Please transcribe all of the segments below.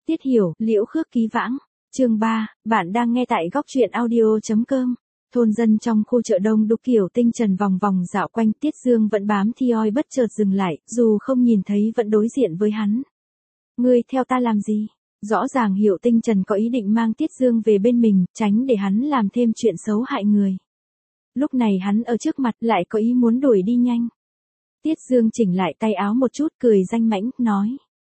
Tiết Hiểu, Liễu Khước Ký Vãng. Chương 3, bạn đang nghe tại góc truyện audio.com. Thôn dân trong khu chợ đông đúc Hiểu Tinh Trần vòng vòng dạo quanh, Tiết Dương vẫn bám Thioi bất chợt dừng lại, dù không nhìn thấy vẫn đối diện với hắn. Ngươi theo ta làm gì? Rõ ràng Hiểu Tinh Trần có ý định mang Tiết Dương về bên mình, tránh để hắn làm thêm chuyện xấu hại người. Lúc này hắn ở trước mặt lại có ý muốn đuổi đi nhanh. Tiết Dương chỉnh lại tay áo một chút, cười danh mãnh, nói.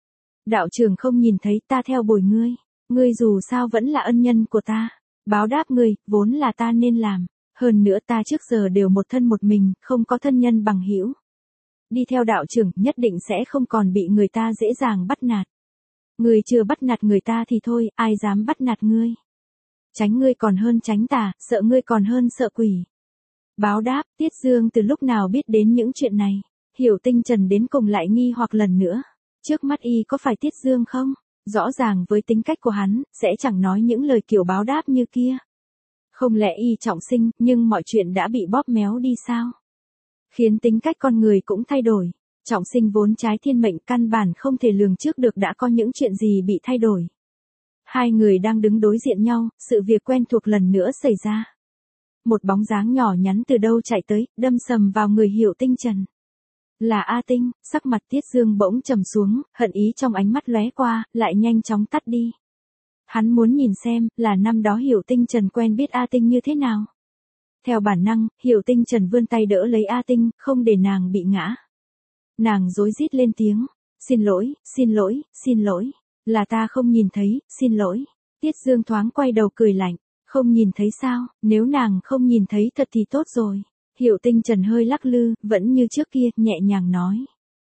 Đạo trưởng không nhìn thấy ta theo bồi ngươi. Ngươi dù sao vẫn là ân nhân của ta. Báo đáp ngươi, vốn là ta nên làm. Hơn nữa ta trước giờ đều một thân một mình, không có thân nhân bằng hữu. Đi theo đạo trưởng nhất định sẽ không còn bị người ta dễ dàng bắt nạt. Ngươi chưa bắt nạt người ta thì thôi, ai dám bắt nạt ngươi. Tránh ngươi còn hơn tránh tà, sợ ngươi còn hơn sợ quỷ. Báo đáp, Tiết Dương từ lúc nào biết đến những chuyện này. Hiểu Tinh Trần đến cùng lại nghi hoặc lần nữa. Trước mắt y có phải Tiết Dương không? Rõ ràng với tính cách của hắn, sẽ chẳng nói những lời kiểu báo đáp như kia. Không lẽ y trọng sinh, nhưng mọi chuyện đã bị bóp méo đi sao? Khiến tính cách con người cũng thay đổi. Trọng sinh vốn trái thiên mệnh, căn bản không thể lường trước được đã có những chuyện gì bị thay đổi. Hai người đang đứng đối diện nhau, sự việc quen thuộc lần nữa xảy ra. Một bóng dáng nhỏ nhắn từ đâu chạy tới, đâm sầm vào người Hiểu Tinh Trần. Là A Tinh. Sắc mặt Tiết Dương bỗng trầm xuống, hận ý trong ánh mắt lóe qua, lại nhanh chóng tắt đi. Hắn muốn nhìn xem, là năm đó Hiểu Tinh Trần quen biết A Tinh như thế nào. Theo bản năng, Hiểu Tinh Trần vươn tay đỡ lấy A Tinh, không để nàng bị ngã. Nàng rối rít lên tiếng. Xin lỗi, xin lỗi, xin lỗi. Là ta không nhìn thấy, xin lỗi. Tiết Dương thoáng quay đầu cười lạnh. Không nhìn thấy sao, nếu nàng không nhìn thấy thật thì tốt rồi. Hiểu Tinh Trần hơi lắc lư, vẫn như trước kia, nhẹ nhàng nói.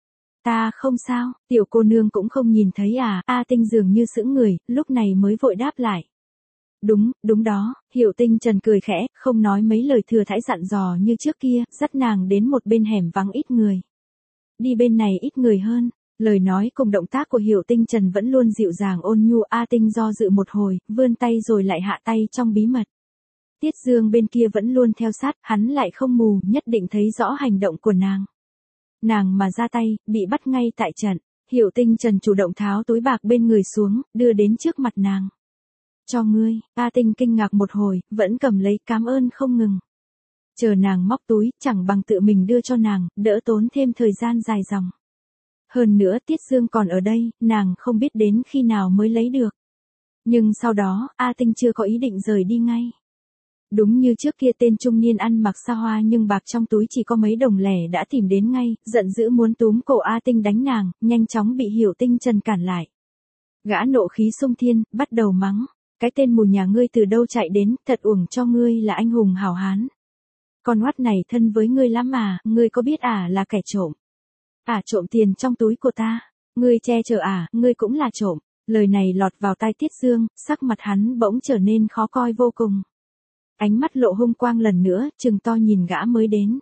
Ta không sao, tiểu cô nương cũng không nhìn thấy à? A Tinh dường như sững người, lúc này mới vội đáp lại. Đúng đó. Hiểu Tinh Trần cười khẽ, không nói mấy lời thừa thãi dặn dò như trước kia, dắt nàng đến một bên hẻm vắng ít người. Đi bên này ít người hơn. Lời nói cùng động tác của Hiểu Tinh Trần vẫn luôn dịu dàng ôn nhu. A Tinh do dự một hồi, vươn tay rồi lại hạ tay trong bí mật. Tiết Dương bên kia vẫn luôn theo sát, hắn lại không mù, nhất định thấy rõ hành động của nàng. Nàng mà ra tay, bị bắt ngay tại trận. Hiểu Tinh Trần chủ động tháo túi bạc bên người xuống, đưa đến trước mặt nàng. Cho ngươi. A Tinh kinh ngạc một hồi, vẫn cầm lấy, cảm ơn không ngừng. Chờ nàng móc túi, chẳng bằng tự mình đưa cho nàng, đỡ tốn thêm thời gian dài dòng. Hơn nữa Tiết Dương còn ở đây, nàng không biết đến khi nào mới lấy được. Nhưng sau đó, A Tinh chưa có ý định rời đi ngay. Đúng như trước kia, tên trung niên ăn mặc xa hoa nhưng bạc trong túi chỉ có mấy đồng lẻ đã tìm đến ngay, giận dữ muốn túm cổ A Tinh đánh nàng, nhanh chóng bị Hiểu Tinh Trần cản lại. Gã nộ khí xung thiên, bắt đầu mắng. Cái tên mù nhà ngươi từ đâu chạy đến, thật uổng cho ngươi là anh hùng hảo hán. Con oát này thân với ngươi lắm mà, ngươi có biết là kẻ trộm. Trộm tiền trong túi của ta. Ngươi che chở ngươi cũng là trộm. Lời này lọt vào tai Tiết Dương, sắc mặt hắn bỗng trở nên khó coi vô cùng. Ánh mắt lộ hung quang lần nữa, trừng to nhìn gã mới đến.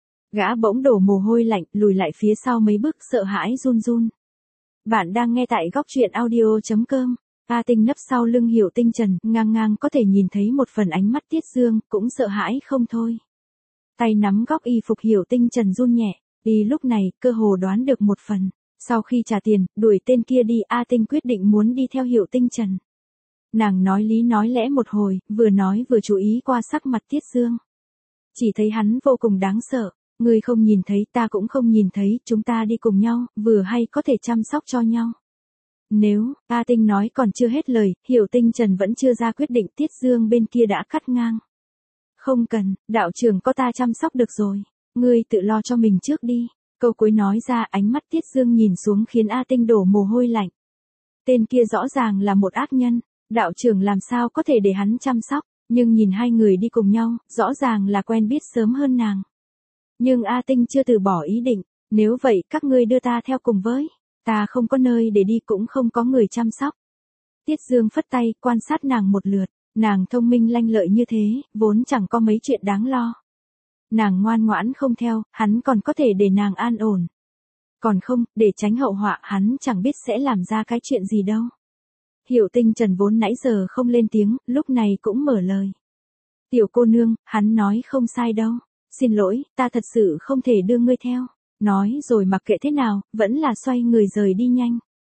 Gã bỗng đổ mồ hôi lạnh, lùi lại phía sau mấy bước, sợ hãi run run. Bạn đang nghe tại góc truyện audio.com. A Tinh nấp sau lưng Hiểu Tinh Trần, ngang ngang có thể nhìn thấy một phần ánh mắt Tiết Dương, cũng sợ hãi không thôi. Tay nắm góc y phục Hiểu Tinh Trần run nhẹ, y lúc này, cơ hồ đoán được một phần. Sau khi trả tiền, đuổi tên kia đi, A Tinh quyết định muốn đi theo Hiểu Tinh Trần. Nàng nói lý nói lẽ một hồi, vừa nói vừa chú ý qua sắc mặt Tiết Dương. Chỉ thấy hắn vô cùng đáng sợ. Ngươi không nhìn thấy, ta cũng không nhìn thấy, chúng ta đi cùng nhau, vừa hay có thể chăm sóc cho nhau. Nếu, A Tinh nói còn chưa hết lời, Hiểu Tinh Trần vẫn chưa ra quyết định, Tiết Dương bên kia đã cắt ngang. Không cần, đạo trưởng có ta chăm sóc được rồi. Ngươi tự lo cho mình trước đi. Câu cuối nói ra, ánh mắt Tiết Dương nhìn xuống khiến A Tinh đổ mồ hôi lạnh. Tên kia rõ ràng là một ác nhân. Đạo trưởng làm sao có thể để hắn chăm sóc, nhưng nhìn hai người đi cùng nhau, rõ ràng là quen biết sớm hơn nàng. Nhưng A Tinh chưa từ bỏ ý định, nếu vậy các ngươi đưa ta theo cùng với, ta không có nơi để đi cũng không có người chăm sóc. Tiết Dương phất tay, quan sát nàng một lượt, nàng thông minh lanh lợi như thế, vốn chẳng có mấy chuyện đáng lo. Nàng ngoan ngoãn không theo, hắn còn có thể để nàng an ổn. Còn không, để tránh hậu họa, hắn chẳng biết sẽ làm ra cái chuyện gì đâu. Hiểu Tinh Trần vốn nãy giờ không lên tiếng, lúc này cũng mở lời. Tiểu cô nương, hắn nói không sai đâu. Xin lỗi, ta thật sự không thể đưa ngươi theo. Nói rồi mặc kệ thế nào, vẫn là xoay người rời đi nhanh.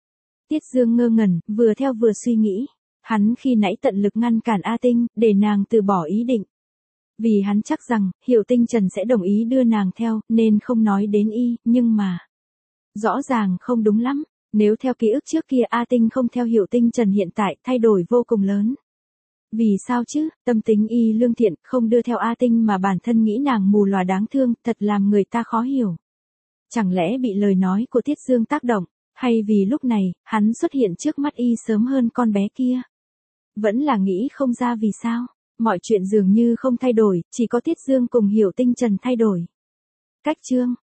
Tiết Dương ngơ ngẩn, vừa theo vừa suy nghĩ. Hắn khi nãy tận lực ngăn cản A Tinh, để nàng từ bỏ ý định. Vì hắn chắc rằng, Hiểu Tinh Trần sẽ đồng ý đưa nàng theo, nên không nói đến y, nhưng mà... Rõ ràng không đúng lắm, nếu theo ký ức trước kia A Tinh không theo Hiểu Tinh Trần hiện tại, thay đổi vô cùng lớn. Vì sao chứ, tâm tính y lương thiện, không đưa theo A Tinh mà bản thân nghĩ nàng mù lòa đáng thương, thật làm người ta khó hiểu. Chẳng lẽ bị lời nói của Tiết Dương tác động, hay vì lúc này, hắn xuất hiện trước mắt y sớm hơn con bé kia? Vẫn là nghĩ không ra vì sao, mọi chuyện dường như không thay đổi, chỉ có Tiết Dương cùng Hiểu Tinh Trần thay đổi. Cách chương